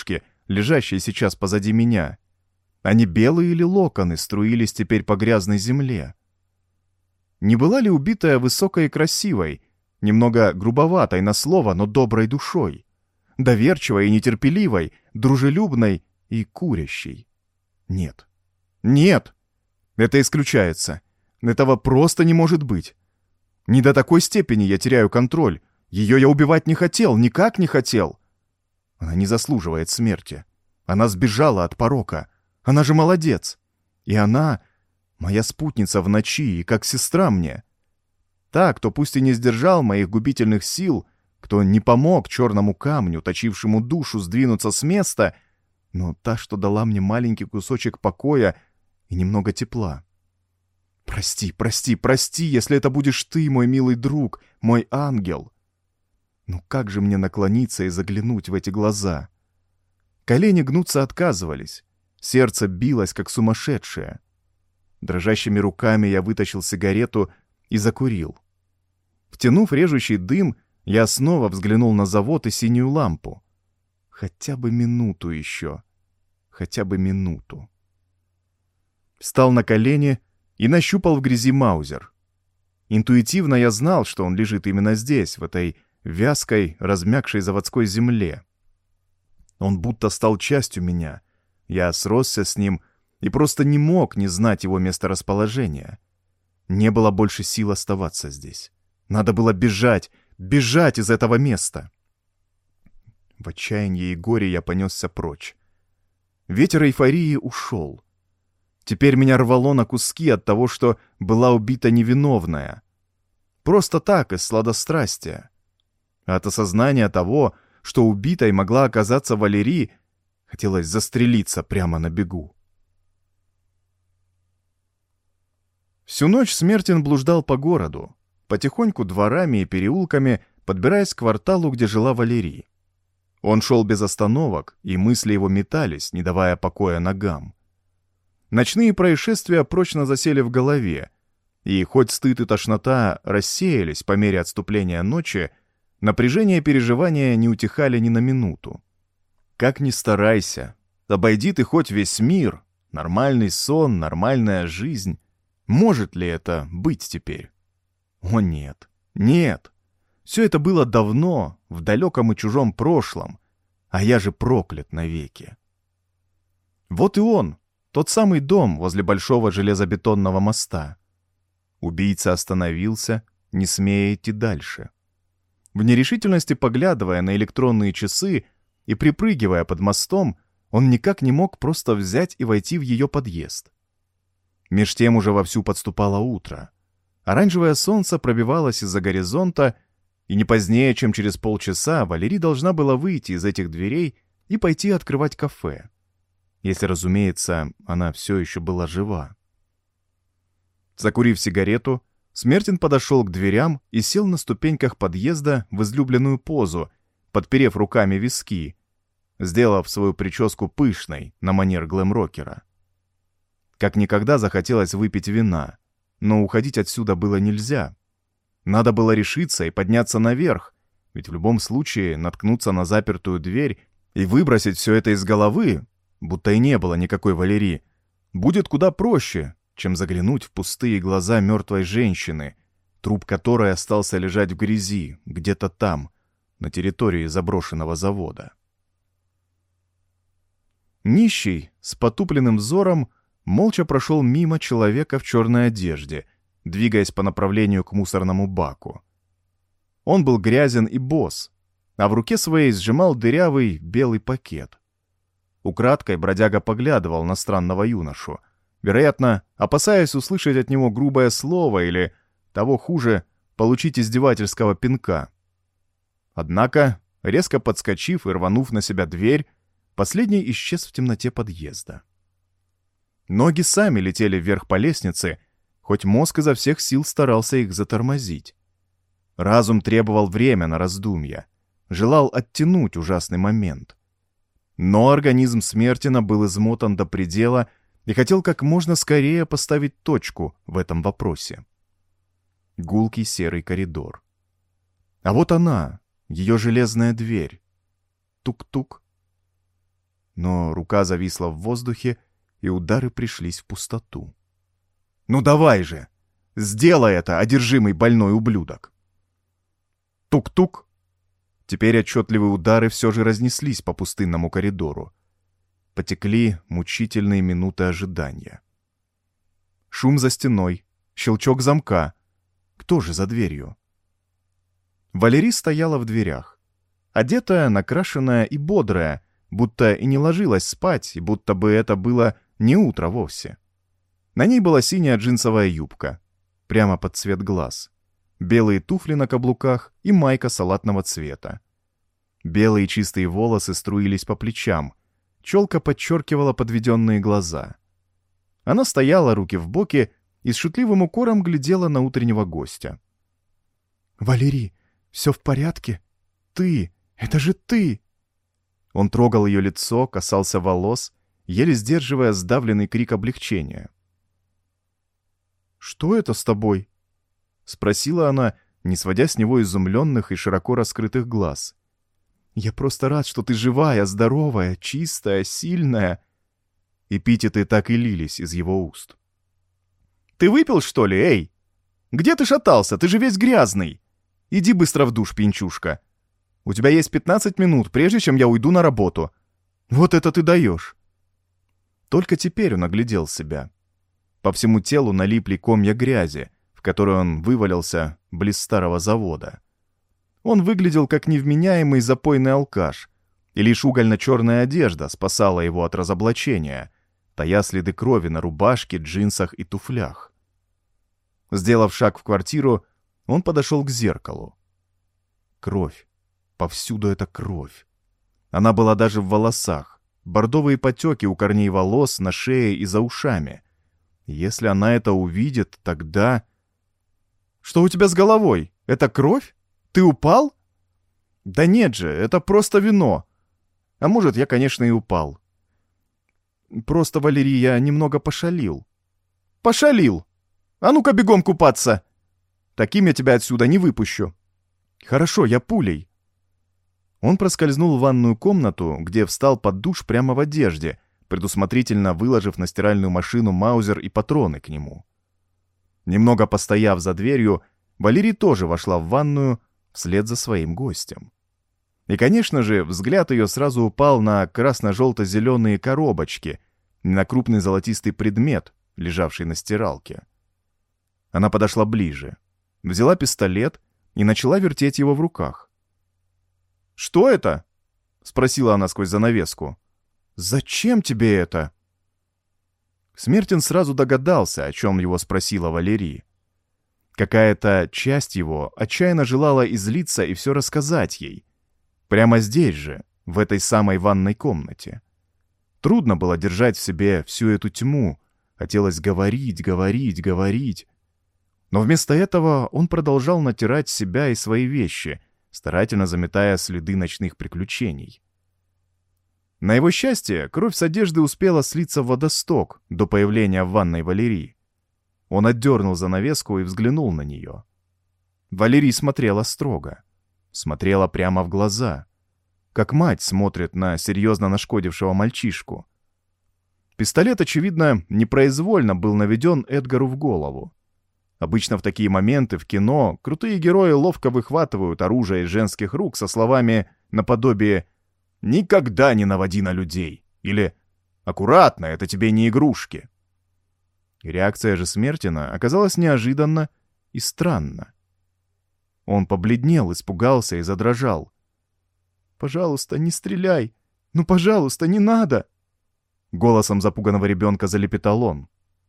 лежащей сейчас позади меня. А не белые ли локоны струились теперь по грязной земле? Не была ли убитая высокой и красивой, немного грубоватой на слово, но доброй душой, доверчивой и нетерпеливой, дружелюбной и курящей? Нет. Нет! Это исключается. Этого просто не может быть. Не до такой степени я теряю контроль. Ее я убивать не хотел, никак не хотел. Она не заслуживает смерти. Она сбежала от порока. Она же молодец. И она моя спутница в ночи и как сестра мне. Та, кто пусть и не сдержал моих губительных сил, кто не помог черному камню, точившему душу, сдвинуться с места, но та, что дала мне маленький кусочек покоя и немного тепла. Прости, прости, прости, если это будешь ты, мой милый друг, мой ангел. Ну как же мне наклониться и заглянуть в эти глаза? Колени гнуться отказывались, сердце билось, как сумасшедшее. Дрожащими руками я вытащил сигарету и закурил. Втянув режущий дым, я снова взглянул на завод и синюю лампу. Хотя бы минуту еще, хотя бы минуту. Встал на колени и нащупал в грязи маузер. Интуитивно я знал, что он лежит именно здесь, в этой вязкой, размякшей заводской земле. Он будто стал частью меня. Я сросся с ним и просто не мог не знать его месторасположения. Не было больше сил оставаться здесь. Надо было бежать, бежать из этого места. В отчаянии и горе я понесся прочь. Ветер эйфории ушел. Теперь меня рвало на куски от того, что была убита невиновная. Просто так, из сладострастия. От осознания того, что убитой могла оказаться Валерий, хотелось застрелиться прямо на бегу. Всю ночь Смертин блуждал по городу, потихоньку дворами и переулками, подбираясь к кварталу, где жила Валерий. Он шел без остановок, и мысли его метались, не давая покоя ногам. Ночные происшествия прочно засели в голове, и хоть стыд и тошнота рассеялись по мере отступления ночи, напряжение и переживания не утихали ни на минуту. Как ни старайся, обойди ты хоть весь мир, нормальный сон, нормальная жизнь. Может ли это быть теперь? О нет, нет. Все это было давно, в далеком и чужом прошлом, а я же проклят навеки. Вот и он, тот самый дом возле большого железобетонного моста. Убийца остановился, не смея идти дальше. В нерешительности поглядывая на электронные часы и припрыгивая под мостом, он никак не мог просто взять и войти в ее подъезд. Меж тем уже вовсю подступало утро. Оранжевое солнце пробивалось из-за горизонта, и не позднее, чем через полчаса, Валерий должна была выйти из этих дверей и пойти открывать кафе. Если, разумеется, она все еще была жива. Закурив сигарету, Смертин подошел к дверям и сел на ступеньках подъезда в излюбленную позу, подперев руками виски, сделав свою прическу пышной на манер глэм-рокера. Как никогда захотелось выпить вина, но уходить отсюда было нельзя. Надо было решиться и подняться наверх, ведь в любом случае наткнуться на запертую дверь и выбросить все это из головы, будто и не было никакой Валерии, будет куда проще, чем заглянуть в пустые глаза мертвой женщины, труп которой остался лежать в грязи, где-то там, на территории заброшенного завода. Нищий, с потупленным взором, молча прошел мимо человека в черной одежде, двигаясь по направлению к мусорному баку. Он был грязен и босс, а в руке своей сжимал дырявый белый пакет. Украдкой бродяга поглядывал на странного юношу, вероятно, опасаясь услышать от него грубое слово или, того хуже, получить издевательского пинка. Однако, резко подскочив и рванув на себя дверь, последний исчез в темноте подъезда. Ноги сами летели вверх по лестнице, хоть мозг изо всех сил старался их затормозить. Разум требовал время на раздумья, желал оттянуть ужасный момент. Но организм Смертина был измотан до предела и хотел как можно скорее поставить точку в этом вопросе. Гулкий серый коридор. А вот она, ее железная дверь. Тук-тук. но рука зависла в воздухе, и удары пришлись в пустоту. «Ну давай же! Сделай это, одержимый больной ублюдок!» Тук-тук! Теперь отчетливые удары все же разнеслись по пустынному коридору. Потекли мучительные минуты ожидания. Шум за стеной, щелчок замка. Кто же за дверью? Валерий стояла в дверях, одетая, накрашенная и бодрая, будто и не ложилась спать, и будто бы это было не утро вовсе. На ней была синяя джинсовая юбка, прямо под цвет глаз, белые туфли на каблуках и майка салатного цвета. Белые чистые волосы струились по плечам, челка подчеркивала подведенные глаза. Она стояла, руки в боки, и с шутливым укором глядела на утреннего гостя. «Валерий, все в порядке? Ты! Это же ты!» Он трогал ее лицо, касался волос, еле сдерживая сдавленный крик облегчения. «Что это с тобой?» — спросила она, не сводя с него изумленных и широко раскрытых глаз. «Я просто рад, что ты живая, здоровая, чистая, сильная». Эпитеты так и лились из его уст. «Ты выпил, что ли, эй? Где ты шатался? Ты же весь грязный. Иди быстро в душ, пьянчушка. У тебя есть пятнадцать минут, прежде чем я уйду на работу. Вот это ты даешь!» Только теперь он оглядел себя. По всему телу налипли комья грязи, в которой он вывалился близ старого завода. Он выглядел как невменяемый запойный алкаш, и лишь угольно-черная одежда спасала его от разоблачения, тая следы крови на рубашке, джинсах и туфлях. Сделав шаг в квартиру, он подошел к зеркалу. Кровь. Повсюду эта кровь. Она была даже в волосах, бордовые потеки у корней волос, на шее и за ушами. Если она это увидит, тогда... «Что у тебя с головой? Это кровь? Ты упал?» «Да нет же, это просто вино. А может, я, конечно, и упал. Просто, Валерий, я немного пошалил». «Пошалил? А ну-ка бегом купаться! Таким я тебя отсюда не выпущу». «Хорошо, я пулей». Он проскользнул в ванную комнату, где встал под душ прямо в одежде, предусмотрительно выложив на стиральную машину маузер и патроны к нему. Немного постояв за дверью, Валерий тоже вошла в ванную вслед за своим гостем. И, конечно же, взгляд ее сразу упал на красно-желто-зеленые коробочки, на крупный золотистый предмет, лежавший на стиралке. Она подошла ближе, взяла пистолет и начала вертеть его в руках. «Что это?» — спросила она сквозь занавеску. «Зачем тебе это?» Смертин сразу догадался, о чем его спросила Валерий. Какая-то часть его отчаянно желала излиться и все рассказать ей. Прямо здесь же, в этой самой ванной комнате. Трудно было держать в себе всю эту тьму. Хотелось говорить, говорить, говорить. Но вместо этого он продолжал натирать себя и свои вещи, старательно заметая следы ночных приключений. На его счастье, кровь с одежды успела слиться в водосток до появления в ванной Валерии. Он отдернул занавеску и взглянул на нее. Валерий смотрела строго. Смотрела прямо в глаза, как мать смотрит на серьезно нашкодившего мальчишку. Пистолет, очевидно, непроизвольно был наведен Эдгару в голову. Обычно в такие моменты в кино крутые герои ловко выхватывают оружие из женских рук со словами наподобие «Никогда не наводи на людей» или «Аккуратно, это тебе не игрушки». Реакция же Смертина оказалась неожиданна и странна. Он побледнел, испугался и задрожал. «Пожалуйста, не стреляй! Ну, пожалуйста, не надо!» Голосом запуганного ребенка залепетал он.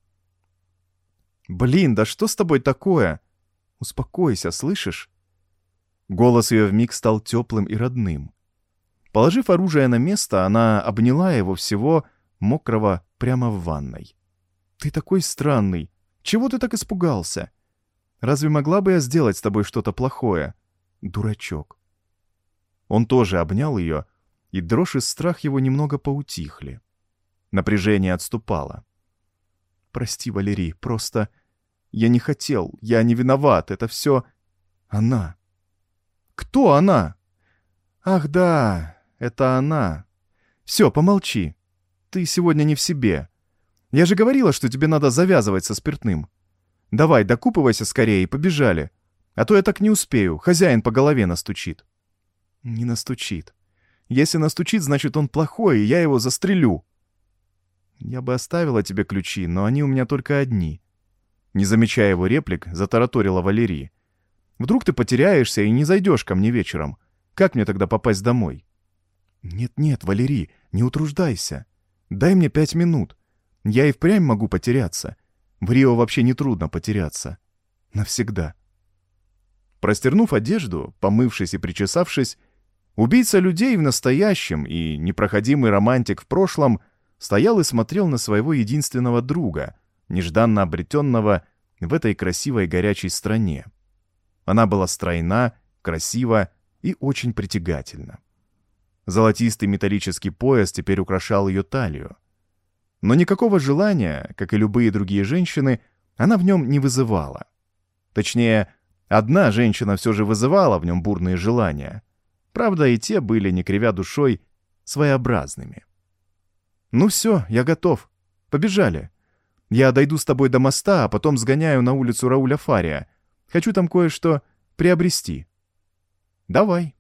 «Блин, да что с тобой такое? Успокойся, слышишь?» Голос ее вмиг стал теплым и родным. Положив оружие на место, она обняла его всего, мокрого, прямо в ванной. «Ты такой странный. Чего ты так испугался? Разве могла бы я сделать с тобой что-то плохое? Дурачок». Он тоже обнял ее, и дрожь и страх его немного поутихли. Напряжение отступало. «Прости, Валерий, просто... Я не хотел, я не виноват, это все... Она». «Кто она?» «Ах да, это она. Все, помолчи. Ты сегодня не в себе. Я же говорила, что тебе надо завязывать со спиртным. Давай, докупывайся скорее и побежали. А то я так не успею, хозяин по голове настучит». «Не настучит. Если настучит, значит он плохой, и я его застрелю». «Я бы оставила тебе ключи, но они у меня только одни». Не замечая его реплик, затараторила Валерий. «Вдруг ты потеряешься и не зайдешь ко мне вечером. Как мне тогда попасть домой?» «Нет-нет, Валерий, не утруждайся. Дай мне пять минут. Я и впрямь могу потеряться. В Рио вообще нетрудно потеряться. Навсегда». Простернув одежду, помывшись и причесавшись, убийца людей в настоящем и непроходимый романтик в прошлом стоял и смотрел на своего единственного друга, нежданно обретенного в этой красивой горячей стране. Она была стройна, красива и очень притягательна. Золотистый металлический пояс теперь украшал ее талию. Но никакого желания, как и любые другие женщины, она в нем не вызывала. Точнее, одна женщина все же вызывала в нем бурные желания. Правда, и те были, не кривя душой, своеобразными. «Ну все, я готов. Побежали. Я дойду с тобой до моста, а потом сгоняю на улицу Рауля Фария. Хочу там кое-что приобрести». «Давай».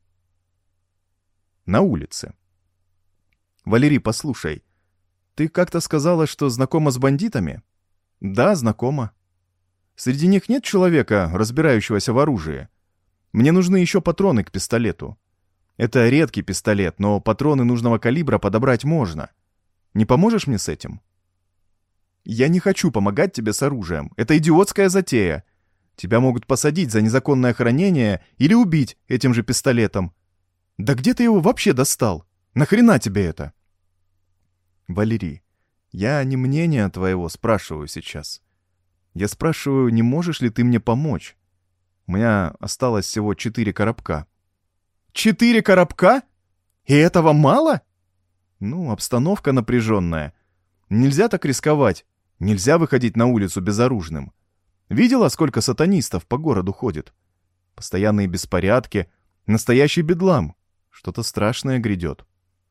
На улице. «Валерий, послушай, ты как-то сказала, что знакома с бандитами?» «Да, знакома. Среди них нет человека, разбирающегося в оружии? Мне нужны еще патроны к пистолету. Это редкий пистолет, но патроны нужного калибра подобрать можно. Не поможешь мне с этим?» «Я не хочу помогать тебе с оружием. Это идиотская затея. Тебя могут посадить за незаконное хранение или убить этим же пистолетом. Да где ты его вообще достал? Нахрена тебе это?» «Валерий, я не мнения твоего спрашиваю сейчас. Я спрашиваю, не можешь ли ты мне помочь? У меня осталось всего четыре коробка». «Четыре коробка? И этого мало?» «Ну, обстановка напряженная. Нельзя так рисковать. Нельзя выходить на улицу безоружным. Видела, сколько сатанистов по городу ходит? Постоянные беспорядки, настоящий бедлам. Что-то страшное грядет».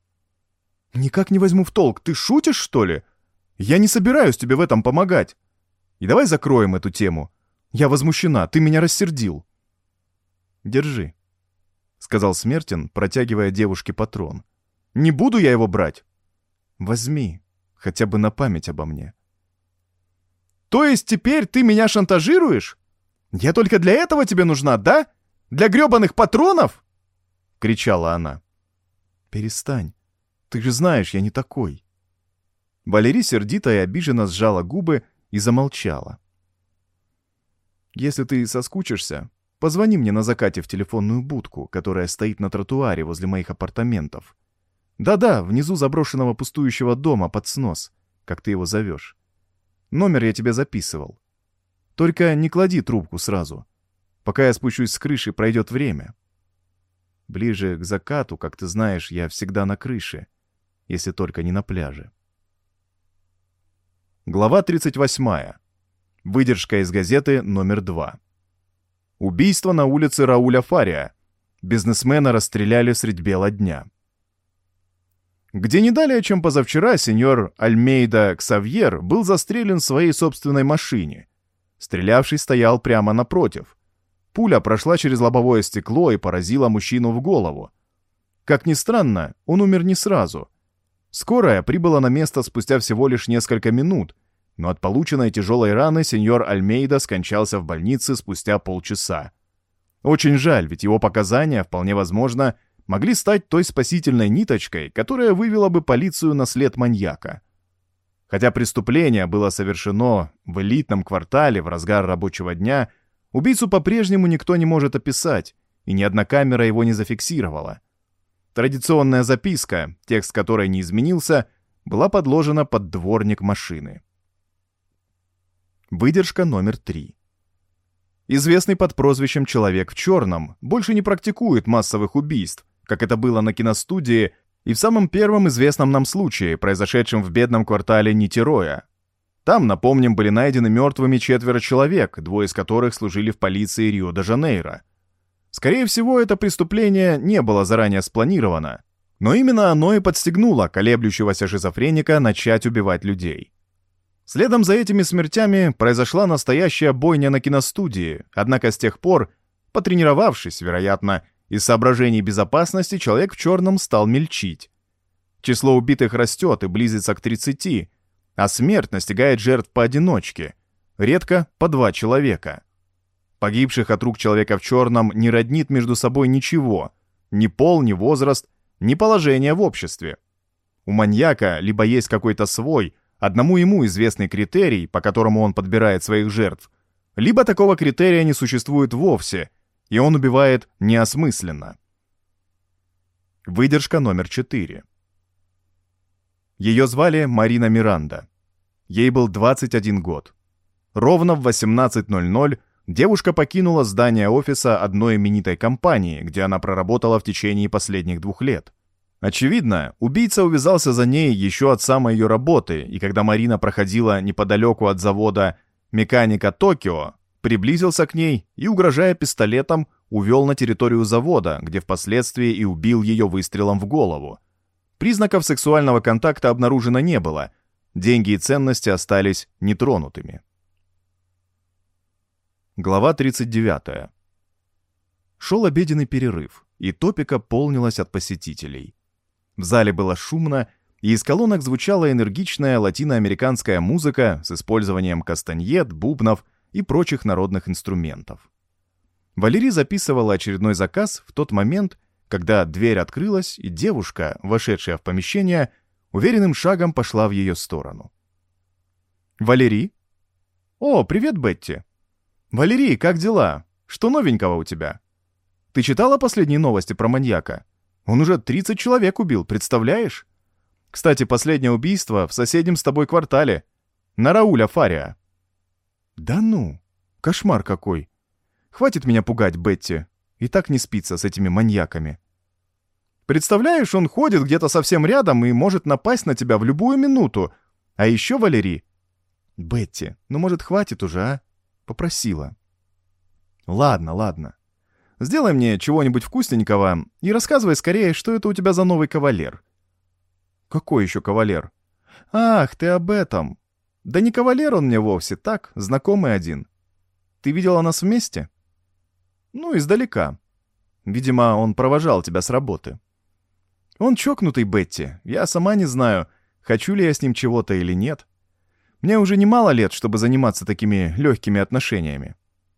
«Никак не возьму в толк. Ты шутишь, что ли? Я не собираюсь тебе в этом помогать. И давай закроем эту тему. Я возмущена, ты меня рассердил». «Держи», — сказал Смертин, протягивая девушке патрон. «Не буду я его брать». «Возьми, хотя бы на память обо мне». «То есть теперь ты меня шантажируешь? Я только для этого тебе нужна, да? Для грёбаных патронов?» — кричала она. «Перестань. Ты же знаешь, я не такой». Валерий сердито и обиженно сжала губы и замолчала. «Если ты соскучишься, позвони мне на закате в телефонную будку, которая стоит на тротуаре возле моих апартаментов. Да-да, внизу заброшенного пустующего дома под снос, как ты его зовешь. Номер я тебе записывал. Только не клади трубку сразу. Пока я спущусь с крыши, пройдет время. Ближе к закату, как ты знаешь, я всегда на крыше, если только не на пляже». Глава тридцать восьмая. Выдержка из газеты номер два. Убийство на улице Рауля Фария. Бизнесмена расстреляли средь бела дня. Где не далее, чем позавчера, сеньор Альмейда Ксавьер был застрелен в своей собственной машине. Стрелявший стоял прямо напротив. Пуля прошла через лобовое стекло и поразила мужчину в голову. Как ни странно, он умер не сразу. Скорая прибыла на место спустя всего лишь несколько минут, но от полученной тяжелой раны сеньор Альмейда скончался в больнице спустя полчаса. Очень жаль, ведь его показания, вполне возможно, могли стать той спасительной ниточкой, которая вывела бы полицию на след маньяка. Хотя преступление было совершено в элитном квартале в разгар рабочего дня, убийцу по-прежнему никто не может описать, и ни одна камера его не зафиксировала. Традиционная записка, текст которой не изменился, была подложена под дворник машины. Выдержка номер три. Известный под прозвищем «Человек в черном» больше не практикует массовых убийств, как это было на киностудии и в самом первом известном нам случае, произошедшем в бедном квартале Нитероя. Там, напомним, были найдены мертвыми четверо человек, двое из которых служили в полиции Рио-де-Жанейро. Скорее всего, это преступление не было заранее спланировано. Но именно оно и подстегнуло колеблющегося шизофреника начать убивать людей. Следом за этими смертями произошла настоящая бойня на киностудии, однако с тех пор, потренировавшись, вероятно, из соображений безопасности, человек в черном стал мельчить. Число убитых растет и близится к тридцати, а смерть настигает жертв поодиночке, редко по два человека. Погибших от рук человека в черном не роднит между собой ничего, ни пол, ни возраст, ни положение в обществе. У маньяка либо есть какой-то свой, одному ему известный критерий, по которому он подбирает своих жертв, либо такого критерия не существует вовсе, и он убивает неосмысленно. Выдержка номер четыре. Ее звали Марина Миранда. Ей был двадцать один год. Ровно в восемнадцать ноль ноль девушка покинула здание офиса одной именитой компании, где она проработала в течение последних двух лет. Очевидно, убийца увязался за ней еще от самой ее работы, и когда Марина проходила неподалеку от завода «Меканика Токио», приблизился к ней и, угрожая пистолетом, увел на территорию завода, где впоследствии и убил ее выстрелом в голову. Признаков сексуального контакта обнаружено не было, деньги и ценности остались нетронутыми. Глава тридцать девятая. Шел обеденный перерыв, и топика полнилась от посетителей. В зале было шумно, и из колонок звучала энергичная латиноамериканская музыка с использованием кастаньет, бубнов и прочих народных инструментов. Валерий записывала очередной заказ в тот момент, когда дверь открылась, и девушка, вошедшая в помещение, уверенным шагом пошла в ее сторону. «Валерий?» «О, привет, Бетти!» «Валерий, как дела? Что новенького у тебя? Ты читала последние новости про маньяка? Он уже тридцать человек убил, представляешь? Кстати, последнее убийство в соседнем с тобой квартале, на Рауля Фария». «Да ну, кошмар какой! Хватит меня пугать, Бетти, и так не спится с этими маньяками. Представляешь, он ходит где-то совсем рядом и может напасть на тебя в любую минуту. А еще, Валерий...» «Бетти, ну, может, хватит уже, а?» Попросила. «Ладно, ладно. Сделай мне чего-нибудь вкусненького и рассказывай скорее, что это у тебя за новый кавалер». «Какой еще кавалер?» «Ах, ты об этом. Да не кавалер он мне вовсе, так, знакомый один. Ты видела нас вместе?» «Ну, издалека. Видимо, он провожал тебя с работы». «Он чокнутый, Бетти. Я сама не знаю, хочу ли я с ним чего-то или нет. Мне уже немало лет, чтобы заниматься такими легкими отношениями».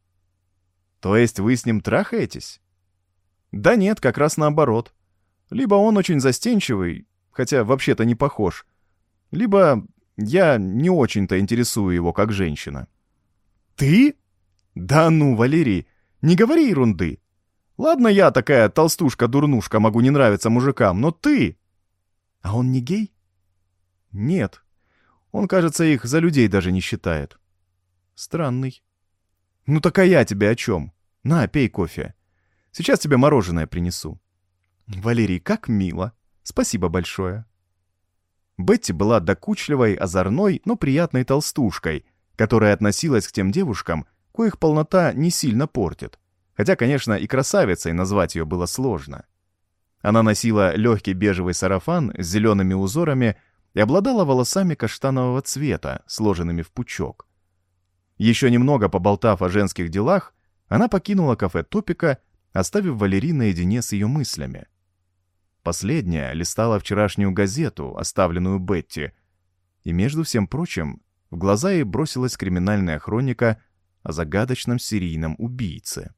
«То есть вы с ним трахаетесь?» «Да нет, как раз наоборот. Либо он очень застенчивый, хотя вообще-то не похож, либо я не очень-то интересую его как женщина». «Ты? Да ну, Валерий, не говори ерунды. Ладно, я такая толстушка-дурнушка, могу не нравиться мужикам, но ты...» «А он не гей?» «Нет. Он, кажется, их за людей даже не считает». «Странный». «Ну так а я тебе о чем? На, пей кофе. Сейчас тебе мороженое принесу». «Валерий, как мило. Спасибо большое». Бетти была докучливой, озорной, но приятной толстушкой, которая относилась к тем девушкам, коих полнота не сильно портит. Хотя, конечно, и красавицей назвать ее было сложно. Она носила легкий бежевый сарафан с зелеными узорами и обладала волосами каштанового цвета, сложенными в пучок. Еще немного поболтав о женских делах, она покинула кафе «Топика», оставив Валерий наедине с ее мыслями. Последняя листала вчерашнюю газету, оставленную Бетти, и, между всем прочим, в глаза ей бросилась криминальная хроника о загадочном серийном убийце.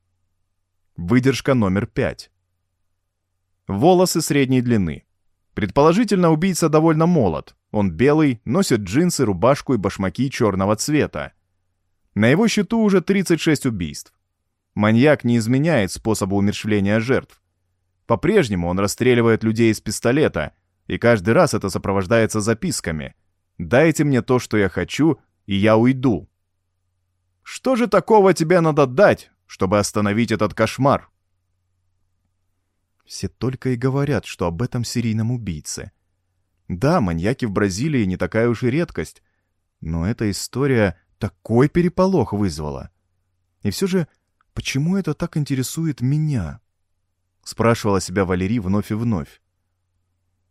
Выдержка номер пять. Волосы средней длины. Предположительно, убийца довольно молод. Он белый, носит джинсы, рубашку и башмаки черного цвета. На его счету уже тридцать шесть убийств. Маньяк не изменяет способа умерщвления жертв. По-прежнему он расстреливает людей из пистолета, и каждый раз это сопровождается записками: «Дайте мне то, что я хочу, и я уйду». Что же такого тебе надо дать, чтобы остановить этот кошмар? Все только и говорят, что об этом серийном убийце. Да, маньяки в Бразилии не такая уж и редкость, но эта история такой переполох вызвала. И все же, почему это так интересует меня? Спрашивала себя Валерий вновь и вновь.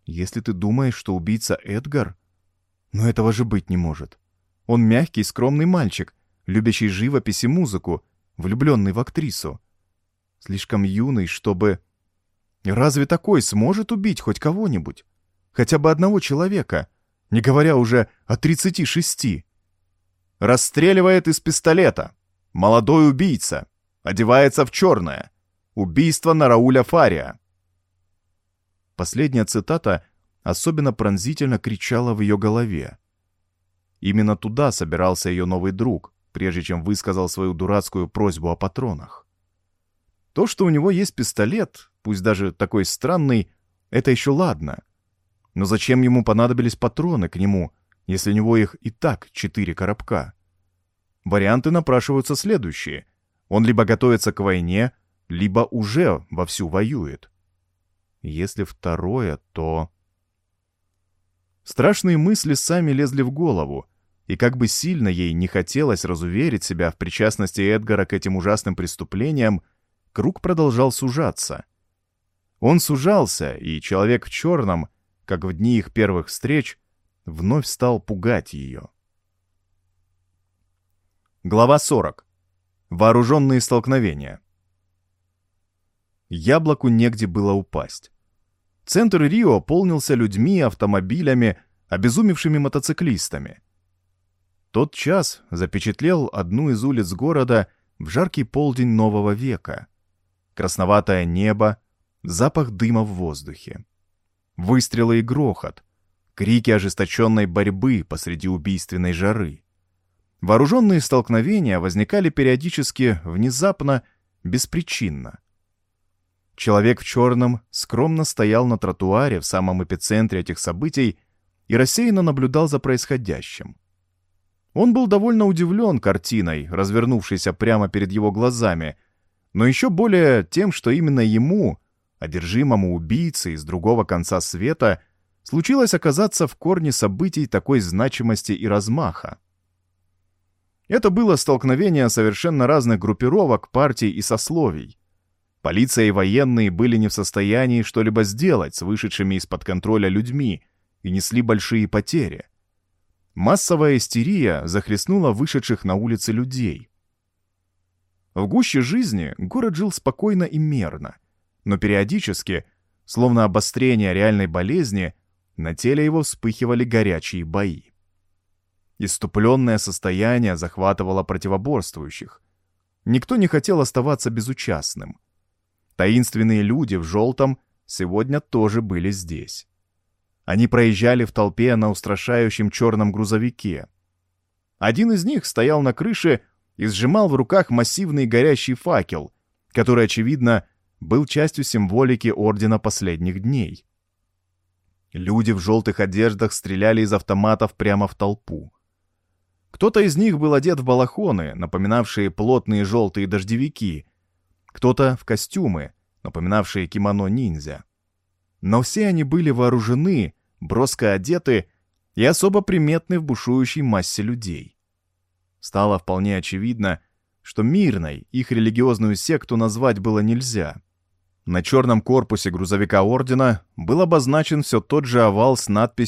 Если ты думаешь, что убийца Эдгар... Но этого же быть не может. Он мягкий, скромный мальчик, любящий живопись и музыку, влюбленный в актрису. Слишком юный, чтобы... Разве такой сможет убить хоть кого-нибудь? Хотя бы одного человека, не говоря уже о тридцати шести. Расстреливает из пистолета. Молодой убийца. Одевается в черное. Убийство на Рауля Фария. Последняя цитата особенно пронзительно кричала в ее голове. Именно туда собирался ее новый друг, прежде чем высказал свою дурацкую просьбу о патронах. То, что у него есть пистолет, пусть даже такой странный, это еще ладно. Но зачем ему понадобились патроны к нему, если у него их и так четыре коробка? Варианты напрашиваются следующие. Он либо готовится к войне, либо уже вовсю воюет. Если второе, то... Страшные мысли сами лезли в голову, и как бы сильно ей не хотелось разуверить себя в причастности Эдгара к этим ужасным преступлениям, круг продолжал сужаться. Он сужался, и человек в черном, как в дни их первых встреч, вновь стал пугать ее. Глава сорок. Вооруженные столкновения. Яблоку негде было упасть. Центр Рио полнился людьми, автомобилями, обезумевшими мотоциклистами. Тот час запечатлел одну из улиц города в жаркий полдень нового века. Красноватое небо, запах дыма в воздухе. Выстрелы и грохот, крики ожесточенной борьбы посреди убийственной жары. Вооруженные столкновения возникали периодически, внезапно, беспричинно. Человек в черном скромно стоял на тротуаре в самом эпицентре этих событий и рассеянно наблюдал за происходящим. Он был довольно удивлен картиной, развернувшейся прямо перед его глазами, но еще более тем, что именно ему, одержимому убийце из другого конца света, случилось оказаться в корне событий такой значимости и размаха. Это было столкновение совершенно разных группировок, партий и сословий. Полиция и военные были не в состоянии что-либо сделать с вышедшими из-под контроля людьми и несли большие потери. Массовая истерия захлестнула вышедших на улицы людей. В гуще жизни город жил спокойно и мерно, но периодически, словно обострение реальной болезни, на теле его вспыхивали горячие бои. Исступленное состояние захватывало противоборствующих. Никто не хотел оставаться безучастным. Таинственные люди в желтом сегодня тоже были здесь. Они проезжали в толпе на устрашающем черном грузовике. Один из них стоял на крыше и сжимал в руках массивный горящий факел, который, очевидно, был частью символики Ордена Последних Дней. Люди в желтых одеждах стреляли из автоматов прямо в толпу. Кто-то из них был одет в балахоны, напоминавшие плотные желтые дождевики, кто-то в костюмы, напоминавшие кимоно ниндзя. Но все они были вооружены, броско одеты и особо приметны в бушующей массе людей. Стало вполне очевидно, что мирной их религиозную секту назвать было нельзя. На черном корпусе грузовика ордена был обозначен все тот же овал с надписью